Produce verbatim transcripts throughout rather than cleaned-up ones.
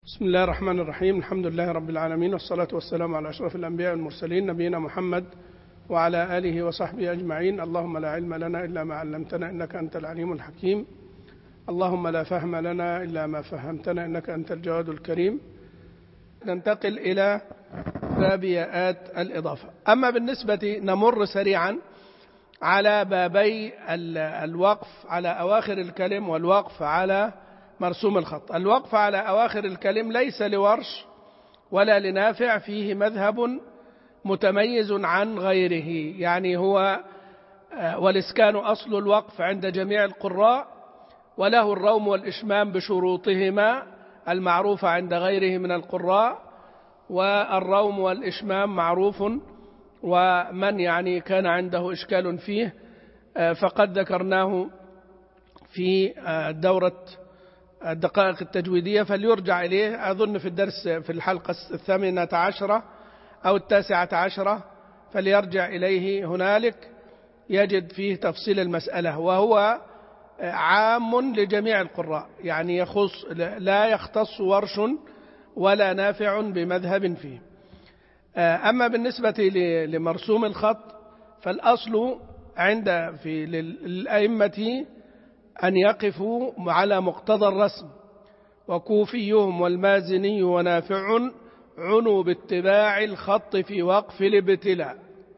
بسم الله الرحمن الرحيم. الحمد لله رب العالمين، والصلاة والسلام على أشرف الأنبياء والمرسلين نبينا محمد وعلى آله وصحبه أجمعين. اللهم لا علم لنا إلا ما علمتنا إنك أنت العليم الحكيم. اللهم لا فهم لنا إلا ما فهمتنا إنك أنت الجواد الكريم. ننتقل إلى باب ياءات الإضافة. أما بالنسبة نمر سريعا على بابي الوقف على أواخر الكلم والوقف على مرسوم الخط. الوقف على أواخر الكلم ليس لورش ولا لنافع، فيه مذهب متميز عن غيره، يعني هو والإسكان أصل الوقف عند جميع القراء، وله الروم والإشمام بشروطهما المعروفة عند غيره من القراء، والروم والإشمام معروف، ومن يعني كان عنده إشكال فيه فقد ذكرناه في دورة الدقائق التجويدية فليرجع إليه، أظن في الدرس في الحلقة الثامنة عشرة أو التاسعة عشرة، فليرجع إليه هنالك يجد فيه تفصيل المسألة، وهو عام لجميع القراء، يعني يخص لا يختص ورش ولا نافع بمذهب فيه. أما بالنسبة لمرسوم الخط فالأصل عند في الأئمة أن يقفوا على مقتضى الرسم، وكوفيهم والمازني ونافع عنوا باتباع الخط في وقف الابتلاء.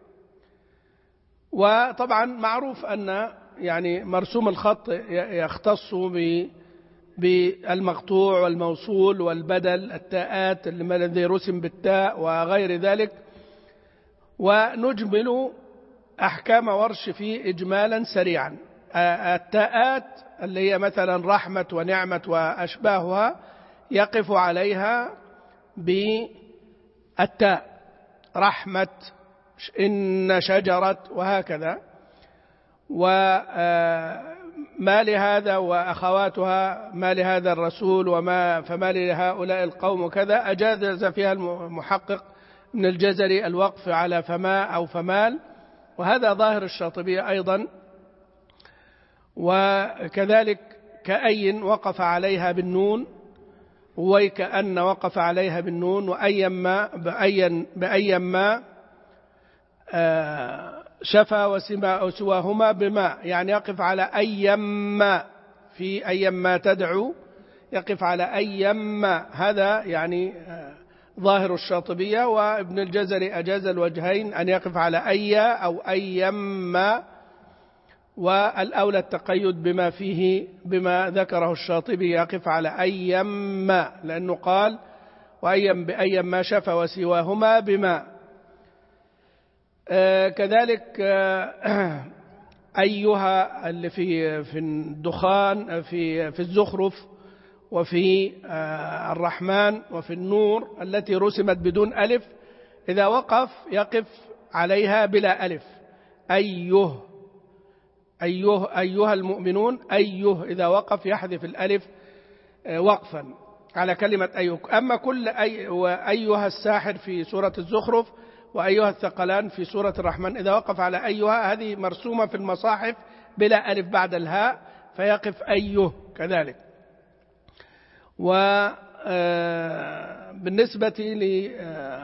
وطبعا معروف أن يعني مرسوم الخط يختص بالمقطوع والموصول والبدل، التاءات الذي رسم بالتاء وغير ذلك، ونجمل أحكام ورش فيه إجمالا سريعا. التاءات اللي هي مثلا رحمة ونعمة وأشباهها يقف عليها بالتاء، رحمة، إن شجرة، وهكذا. وما لهذا وأخواتها، ما لهذا الرسول وما فما لهؤلاء القوم وكذا، أجاز فيها المحقق من الجزري الوقف على فما أو فمال، وهذا ظاهر الشاطبية أيضا. وكذلك كأين وقف عليها بالنون، وكأن وقف عليها بالنون، وأيما بأين بأيما شفا وسما سواهما بما، يعني يقف على أيما، في أيما تدعو يقف على أيما، هذا يعني ظاهر الشاطبية. وابن الجزري أجاز الوجهين، أن يقف على أي أو أيما، والأولى التقيد بما فيه بما ذكره الشاطبي، يقف على أيما، لأنه قال وأيم بأيما شفا وسواهما بما. آه كذلك آه أيها اللي في في الدخان، في في الزخرف، وفي آه الرحمن، وفي النور التي رسمت بدون ألف، إذا وقف يقف عليها بلا ألف. أيه أيه أيها المؤمنون، أيه إذا وقف يحذف الألف وقفا على كلمة أيه. أما كل أي وأيها الساحر في سورة الزخرف، وأيها الثقلان في سورة الرحمن، إذا وقف على أيها هذه مرسومة في المصاحف بلا ألف بعد الهاء، فيقف أيه كذلك. وبالنسبة ل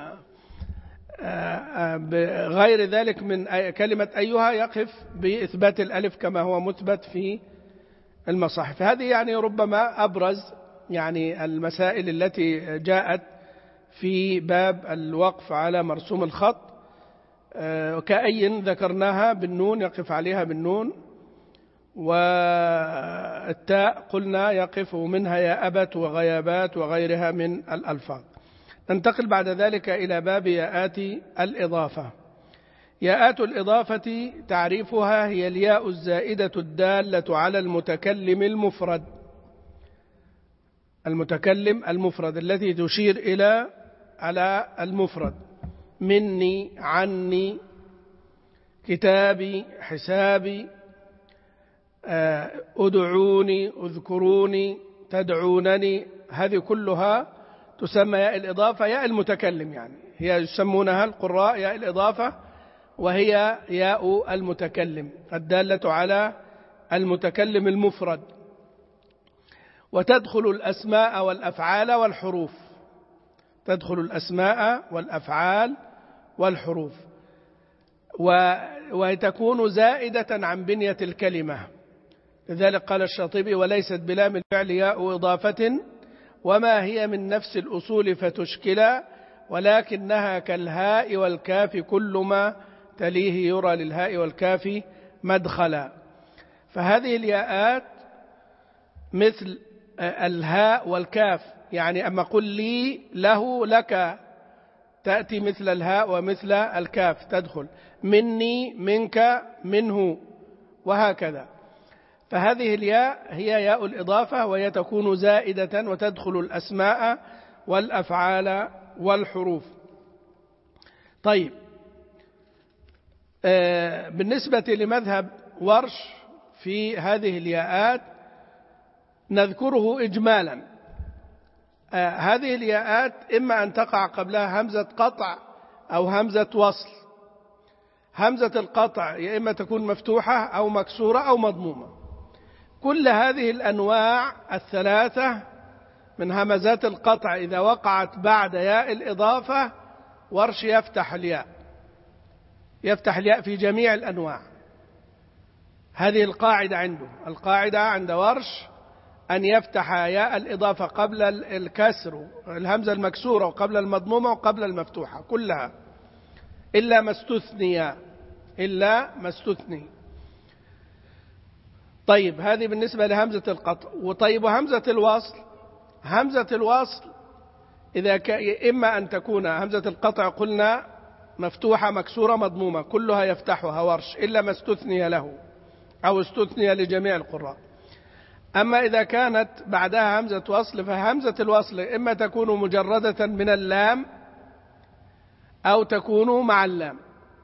غير ذلك من كلمة أيها يقف بإثبات الألف كما هو مثبت في المصاحف. هذه يعني ربما أبرز يعني المسائل التي جاءت في باب الوقف على مرسوم الخط. كأين ذكرناها بالنون، يقف عليها بالنون، والتاء قلنا يقف منها يا أبت وغيابات وغيرها من الألفاظ. ننتقل بعد ذلك إلى باب ياءات الإضافة. ياءات الإضافة تعريفها هي الياء الزائدة الدالة على المتكلم المفرد، المتكلم المفرد التي تشير إلى على المفرد، مني، عني، كتابي، حسابي، أدعوني، أذكروني، تدعونني، هذه كلها تسمى ياء الإضافة، ياء المتكلم، يعني هي يسمونها القراء ياء الإضافة، وهي ياء المتكلم الدالة على المتكلم المفرد. وتدخل الأسماء والأفعال والحروف، تدخل الأسماء والأفعال والحروف، وتكون زائدة عن بنية الكلمة. لذلك قال الشاطبي: وليست بلام الفعل ياء إضافة وما هي من نفس الأصول فتشكلا، ولكنها كالهاء والكاف كل ما تليه يرى للهاء والكاف مدخلا. فهذه الياءات مثل الهاء والكاف، يعني أما قل لي له لك تأتي مثل الهاء ومثل الكاف تدخل، مني منك منه وهكذا. فهذه الياء هي ياء الإضافة، وهي تكون زائدة وتدخل الأسماء والأفعال والحروف. طيب، بالنسبة لمذهب ورش في هذه الياءات نذكره إجمالا. هذه الياءات إما أن تقع قبلها همزة قطع أو همزة وصل. همزة القطع يا إما تكون مفتوحة أو مكسورة أو مضمومة. كل هذه الأنواع الثلاثة من همزات القطع إذا وقعت بعد ياء الإضافة ورش يفتح الياء، يفتح الياء في جميع الأنواع. هذه القاعدة عنده، القاعدة عند ورش أن يفتح ياء الإضافة قبل الكسر الهمزة المكسورة وقبل المضمومة وقبل المفتوحة كلها، إلا ما استثني، إلا ما استثني. طيب، هذه بالنسبة لهمزة القطع. وطيب، وهمزة الوصل، همزة الوصل إذا ك... إما أن تكون همزة القطع قلنا مفتوحة مكسورة مضمومة كلها يفتحها ورش إلا ما استثني له أو استثني لجميع القراء. أما إذا كانت بعدها همزة وصل فهمزة الوصل إما تكون مجردة من اللام أو تكون مع اللام،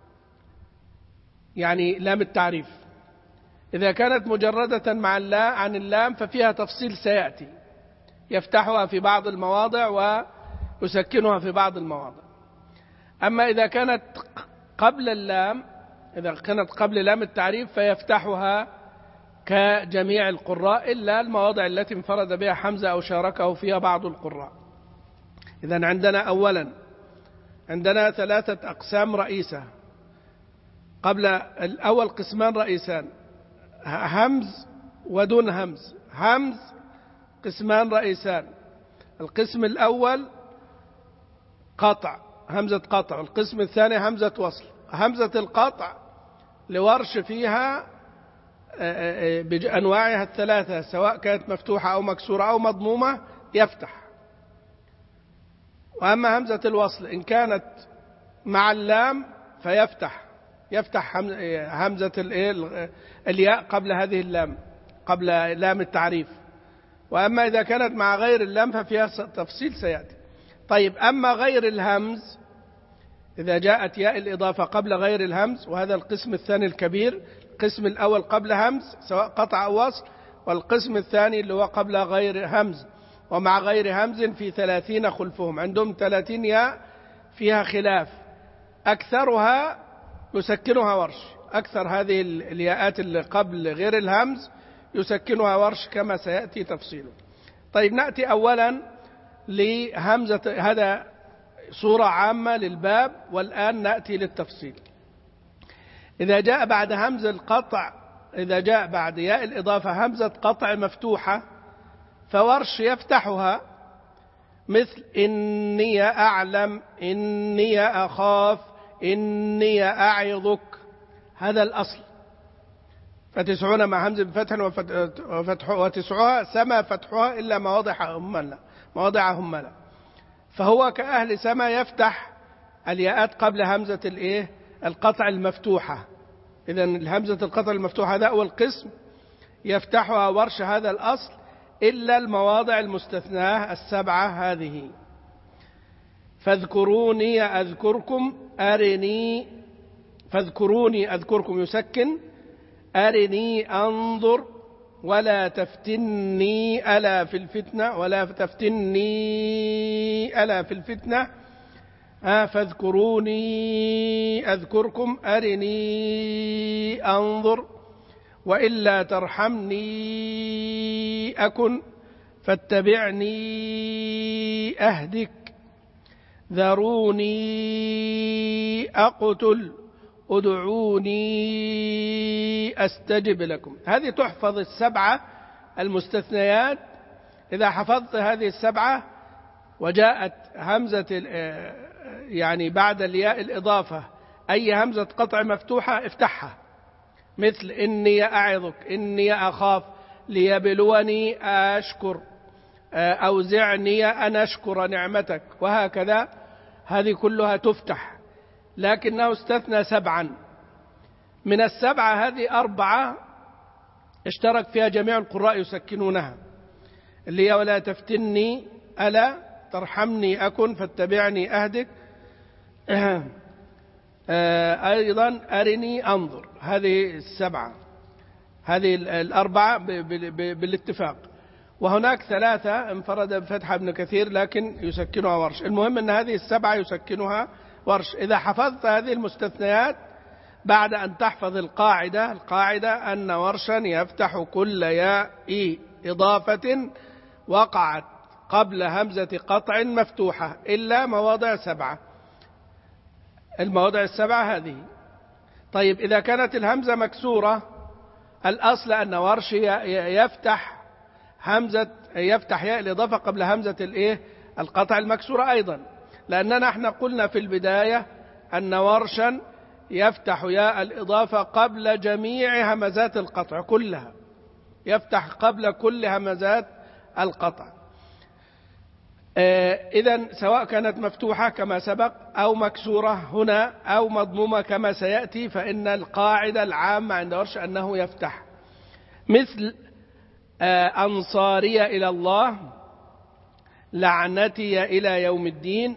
يعني لام التعريف. إذا كانت مجردة مع اللام عن اللام ففيها تفصيل سيأتي، يفتحها في بعض المواضع ويسكنها في بعض المواضع. أما إذا كانت قبل اللام، إذا كانت قبل لام التعريف فيفتحها كجميع القراء إلا المواضع التي انفرد بها حمزة أو شاركه فيها بعض القراء. إذن عندنا أولا عندنا ثلاثة أقسام رئيسة. قبل الأول قسمان رئيسان، همز ودون همز. همز قسمان رئيسان، القسم الأول قطع، همزة قطع. القسم الثاني همزة وصل. همزة القطع لورش فيها بأنواعها الثلاثة، سواء كانت مفتوحة أو مكسورة أو مضمومة يفتح. وأما همزة الوصل إن كانت مع اللام فيفتح، يفتح همزة الياء قبل هذه اللام، قبل لام التعريف. وأما إذا كانت مع غير اللام ففيها تفصيل سيأتي. طيب، أما غير الهمز إذا جاءت ياء الإضافة قبل غير الهمز، وهذا القسم الثاني الكبير. القسم الأول قبل همز سواء قطع أو وصل، والقسم الثاني اللي هو قبل غير همز ومع غير همز في ثلاثين خلفهم. عندهم ثلاثين ياء فيها خلاف، أكثرها يسكنها ورش. أكثر هذه الياءات اللي قبل غير الهمز يسكنها ورش كما سيأتي تفصيله. طيب، نأتي أولا لهمزة، هذا صورة عامة للباب، والآن نأتي للتفصيل. إذا جاء بعد همز القطع، إذا جاء بعد ياء الإضافة همزة قطع مفتوحة فورش يفتحها، مثل إني أعلم، إني أخاف، إني أعظك. هذا الأصل. فتسعون مع همز بفتح وفتح وتسعها سما فتحها إلا مواضع هملا، مواضع هملا. فهو كأهل سما يفتح الياءات قبل همزة الإيه القطع المفتوحة. إذن الهمزة القطع المفتوحة هذا أول قسم يفتحها ورش، هذا الأصل، إلا المواضع المستثناة السبعة هذه. فاذكروني أذكركم، أرني، فاذكروني أذكركم يسكن، أرني أنظر، ولا تفتني ألا في الفتنة، ولا تفتني ألا في الفتنة. آه فاذكروني أذكركم، أرني أنظر، وإلا ترحمني أكن، فاتبعني أهدك، ذروني أقتل، ادعوني أستجب لكم. هذه تحفظ السبعة المستثنيات. إذا حفظت هذه السبعة وجاءت همزة يعني بعد الياء الإضافة أي همزة قطع مفتوحة افتحها، مثل إني أعظك، إني أخاف، ليبلوني أشكر، أوزعني أن أشكر نعمتك، وهكذا. هذه كلها تفتح، لكنه استثنى سبعا. من السبعة هذه أربعة اشترك فيها جميع القراء يسكنونها، اللي هي ولا تفتني، ألا ترحمني أكن، فاتبعني أهدك، أيضا أرني أنظر. هذه السبعة، هذه الأربعة بالاتفاق. وهناك ثلاثة انفرد بفتحة ابن كثير لكن يسكنها ورش. المهم أن هذه السبعة يسكنها ورش. إذا حفظت هذه المستثنيات بعد أن تحفظ القاعدة، القاعدة أن ورشا يفتح كل ياء إضافة وقعت قبل همزة قطع مفتوحة إلا مواضع سبعة. المواضع السبعة هذه. طيب إذا كانت الهمزة مكسورة، الأصل أن ورش يفتح همزة يفتح ياء الإضافة قبل همزة الإيه القطع المكسورة أيضا، لأننا احنا قلنا في البداية أن ورشا يفتح ياء الإضافة قبل جميع همزات القطع كلها، يفتح قبل كل همزات القطع. إذن سواء كانت مفتوحة كما سبق أو مكسورة هنا أو مضمومة كما سيأتي، فإن القاعدة العامة عند ورش أنه يفتح. مثل أنصاري إلى الله، لعنتي إلى يوم الدين،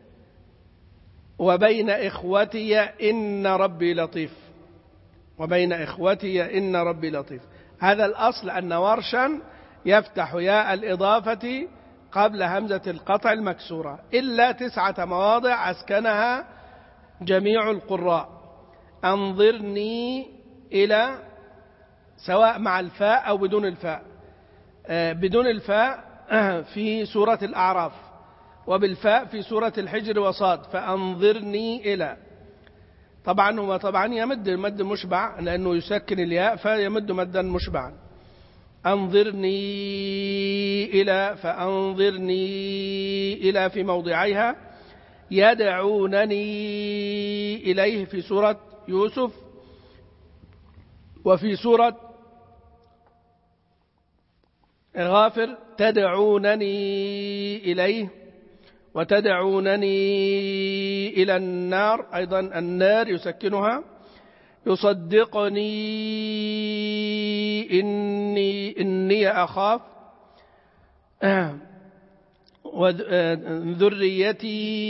وبين إخوتي إن ربي لطيف، وبين إخوتي إن ربي لطيف. هذا الأصل أن ورشا يفتح ياء الإضافة قبل همزة القطع المكسورة، إلا تسعة مواضع أسكنها جميع القراء. أنظرني إلى، سواء مع الفاء أو بدون الفاء. بدون الفاء في سورة الأعراف، وبالفاء في سورة الحجر وصاد. فأنظرني إلى، طبعا هو طبعا يمد مد مشبع لأنه يسكن الياء فيمد مدا مشبعا. أنظرني إلى، فأنظرني إلى في موضعيها. يدعونني إليه في سورة يوسف، وفي سورة غافر تدعونني إليه، وتدعونني إلى النار، أيضا النار يسكنها. يصدقني إني, إني أخاف، وذريتي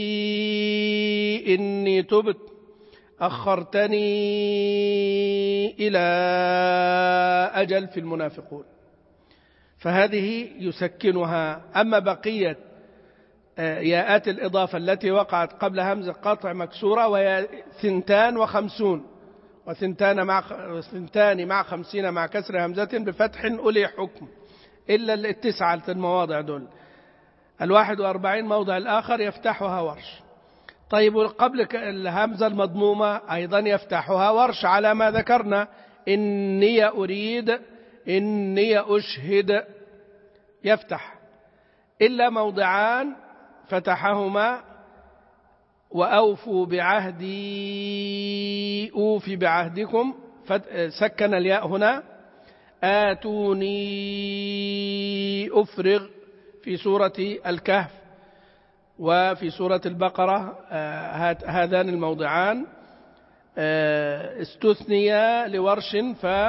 إني تبت، أخرتني إلى أجل في المنافقون. فهذه يسكنها. أما بقية ياءات الإضافة التي وقعت قبل همزة قطع مكسورة وهي ثنتان وخمسون، وثنتان مع ثنتان مع خمسين مع كسر همزة بفتح أولي حكم، إلا التسعة المواضع دول. الواحد وأربعين موضع الآخر يفتحها ورش. طيب قبل الهمزة المضمومة أيضا يفتحها ورش على ما ذكرنا. إني أريد، إني أشهد، يفتح، إلا موضعان فتحهما. وأوفوا بعهدي أوفي بعهدكم، سكن الياء هنا. آتوني أفرغ في سورة الكهف، وفي سورة البقرة هذان الموضعان استثنيا لورش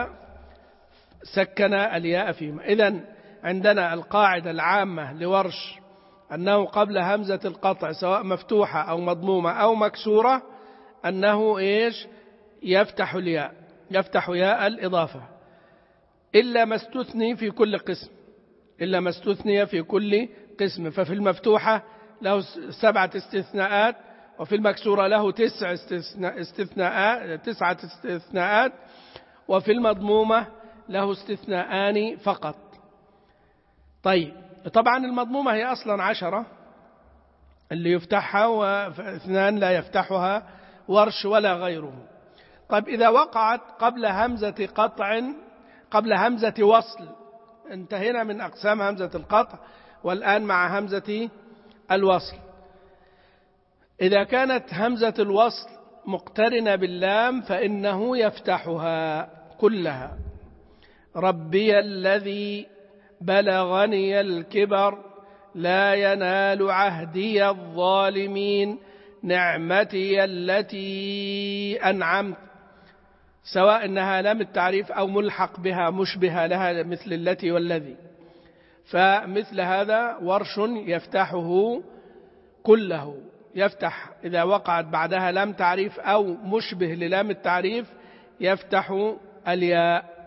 فسكن الياء فيهما. إذن عندنا القاعدة العامة لورش أنه قبل همزة القطع سواء مفتوحة أو مضمومة أو مكسورة أنه إيش يفتح الياء، يفتح ياء الإضافة، إلا ما استثني في كل قسم، إلا ما استثني في كل قسم. ففي المفتوحة له سبعة استثناءات، وفي المكسورة له تسع استثناءات تسعة استثناءات، وفي المضمومة له استثناءان فقط. طيب طبعا المضمومة هي أصلا عشرة اللي يفتحها، واثنان لا يفتحها ورش ولا غيره. طيب إذا وقعت قبل همزة قطع، قبل همزة وصل، انتهينا من أقسام همزة القطع والآن مع همزة الوصل. إذا كانت همزة الوصل مقترنة باللام فإنه يفتحها كلها. ربي الذي بلغني الكبر لا ينال عهدي الظالمين نعمتي التي أنعمت، سواء إنها لام التعريف أو ملحق بها مشبهة لها مثل التي والذي، فمثل هذا ورش يفتحه كله، يفتح إذا وقعت بعدها لام تعريف أو مشبه للام التعريف يفتح الياء.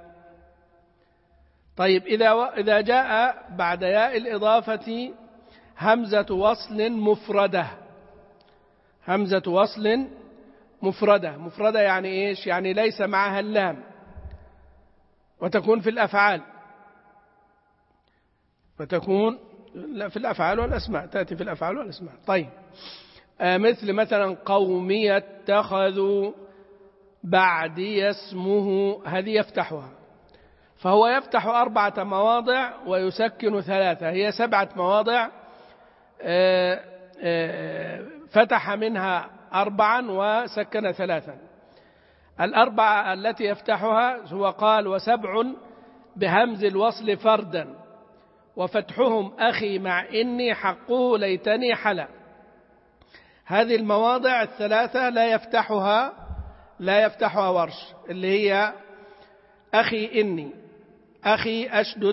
طيب إذا إذا جاء بعد ياء الإضافة همزة وصل مفردة، همزة وصل مفردة، مفردة يعني إيش؟ يعني ليس معها اللام، وتكون في الأفعال، وتكون في الأفعال والأسماء، تأتي في الأفعال والأسماء. طيب آه مثل مثلا قومي اتخذوا بعدي اسمه، هذه يفتحها، فهو يفتح أربعة مواضع ويسكن ثلاثة، هي سبعة مواضع آه آه فتح منها أربعا وسكن ثلاثا. الأربعة التي يفتحها هو قال وسبع بهمز الوصل فردا وفتحهم أخي مع إني حقه ليتني حلا. هذه المواضع الثلاثة لا يفتحها لا يفتحها ورش، اللي هي أخي إني، أخي أشدد،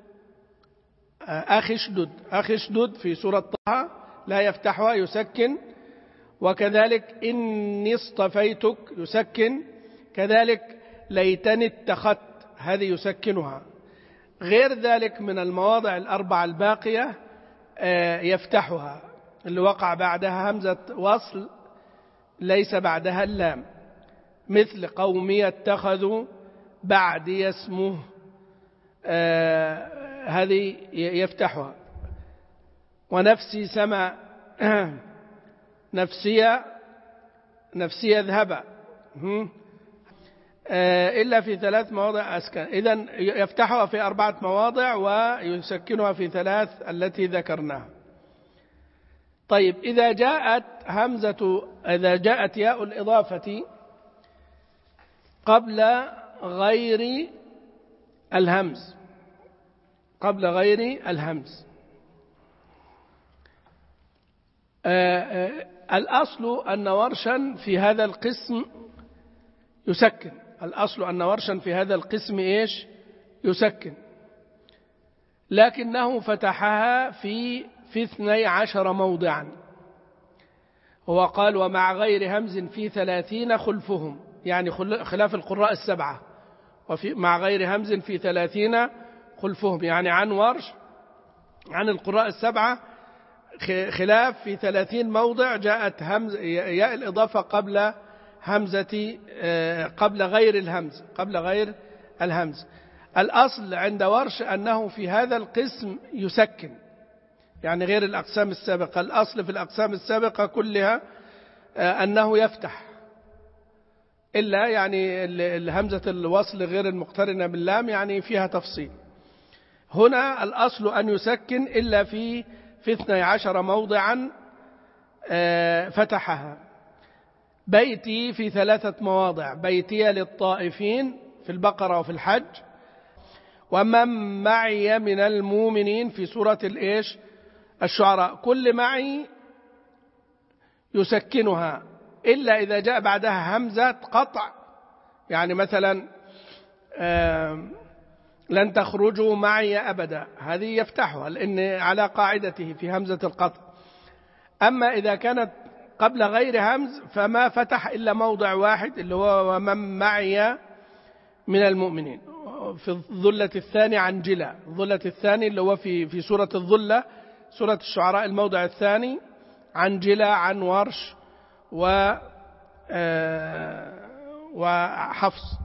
أخي اشدد، أخي اشدد في سورة طه لا يفتحها يسكن، وكذلك إني اصطفيتك يسكن، كذلك ليتني اتخذت هذه يسكنها. غير ذلك من المواضع الأربعة الباقية يفتحها، اللي وقع بعدها همزة وصل ليس بعدها اللام، مثل قومي اتخذوا بعدي اسمه، هذه يفتحها. ونفسي سما نفسي نفسي يذهب إلا في ثلاث مواضع أسكن، إذن يفتحها في أربعة مواضع ويسكنها في ثلاث التي ذكرناها. طيب إذا جاءت همزة إذا جاءت ياء الإضافة قبل غير الهمز، قبل غير الهمز، آآ آآ الأصل أن ورشا في هذا القسم يسكن، الأصل أن ورشا في هذا القسم إيش؟ يسكن، لكنه فتحها في في اثني عشر موضعا. هو قال ومع غير همز في ثلاثين خلفهم، يعني خلاف القراء السبعة، وفي مع غير همز في ثلاثين خلفهم، يعني عن ورش عن القراء السبعة خلاف في ثلاثين موضع جاءت همز ياء الإضافة قبل همزة قبل غير الهمز قبل غير الهمز. الأصل عند ورش أنه في هذا القسم يسكن، يعني غير الأقسام السابقة. الأصل في الأقسام السابقة كلها أنه يفتح، إلا يعني الهمزة الوصل غير المقترنة باللام يعني فيها تفصيل. هنا الأصل أن يسكن إلا في في اثني عشر موضعا فتحها. بيتي في ثلاثة مواضع، بيتي للطائفين في البقرة وفي الحج، ومن معي من المؤمنين في سورة الإيش الشعراء. كل معي يسكنها إلا إذا جاء بعدها همزة قطع، يعني مثلا لن تخرجوا معي أبدا، هذه يفتحها لأن على قاعدته في همزة القطع. أما إذا كانت قبل غير همز فما فتح إلا موضع واحد اللي هو ومن معي من المؤمنين في الظلة الثاني عن جلا، الظلة الثاني اللي هو في في سورة الظلة سورة الشعراء الموضع الثاني عن جلا عن ورش و وحفص.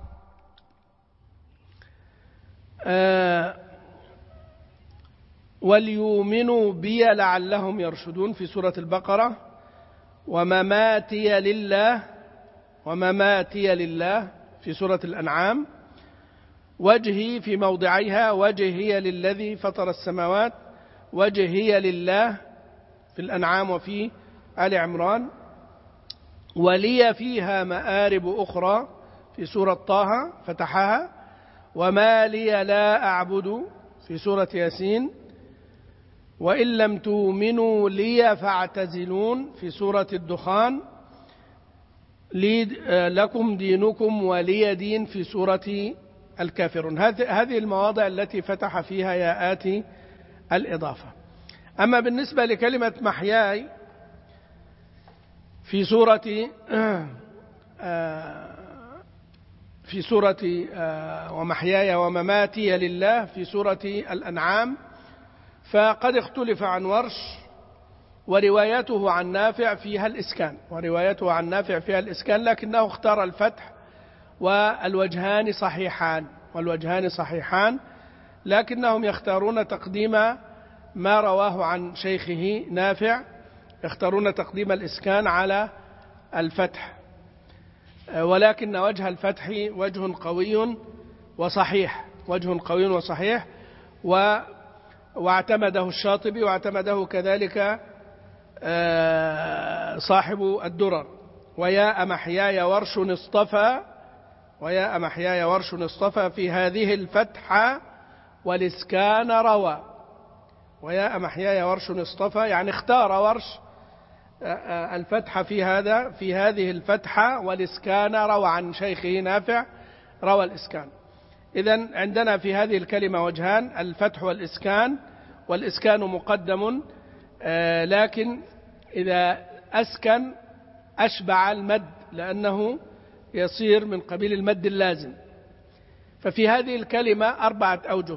وليؤمنوا بي لعلهم يرشدون في سورة البقرة، ومماتي لله ومماتي لله في سورة الأنعام، وجهي في موضعيها وجهي للذي فطر السماوات، وجهي لله في الأنعام وفي آل عمران، ولي فيها مآرب أخرى في سورة طه فتحها، وما لي لا أعبد في سورة ياسين، وإن لم تؤمنوا لي فاعتزلون في سورة الدخان، لي لكم دينكم ولي دين في سورة الكافرون. هذه المواضع التي فتح فيها ياءات الإضافة. أما بالنسبة لكلمة محياي في سورة في سورة ومحياي ومماتي لله في سورة الأنعام، فقد اختلف عن ورش، وروايته عن نافع فيها الإسكان وروايته عن نافع فيها الإسكان لكنه اختار الفتح، والوجهان صحيحان والوجهان صحيحان لكنهم يختارون تقديم ما رواه عن شيخه نافع، يختارون تقديم الإسكان على الفتح، ولكن وجه الفتح وجه قوي وصحيح وجه قوي وصحيح و واعتمده الشاطبي واعتمده كذلك صاحب الدرر. ويا محياي ورش اصطفى ويا محياي ورش اصطفى في هذه الفتحة والإسكان روى. ويا محياي ورش اصطفى يعني اختار ورش الفتحة في هذا في هذه الفتحة، والإسكان روى عن شيخه نافع روى الإسكان. إذن عندنا في هذه الكلمة وجهان، الفتح والإسكان، والإسكان مقدم، لكن إذا أسكن أشبع المد لأنه يصير من قبيل المد اللازم. ففي هذه الكلمة أربعة أوجه،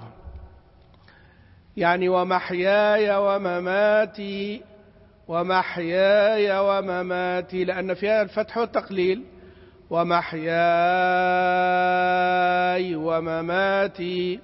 يعني ومحياي ومماتي ومحياي ومماتي، لأن فيها الفتح والتقليل، ومحياي ومماتي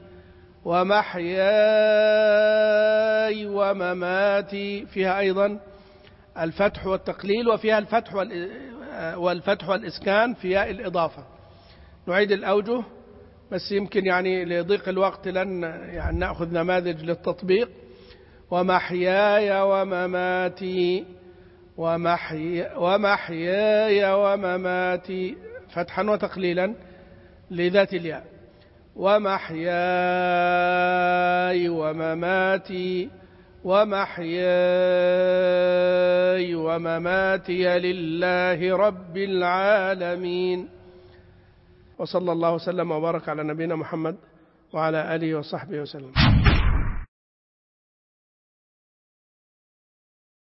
ومحياي ومماتي فيها أيضا الفتح والتقليل، وفيها الفتح والفتح والإسكان في ياء الإضافة. نعيد الأوجه بس يمكن يعني لضيق الوقت لن يعني نأخذ نماذج للتطبيق. ومحياي ومماتي ومحي ومحياي ومماتي فتحا وتقليلا لذات الياء، ومحياي ومماتي ومحياي ومماتي لله رب العالمين. وصلى الله وسلم وبارك على نبينا محمد وعلى آله وصحبه وسلم.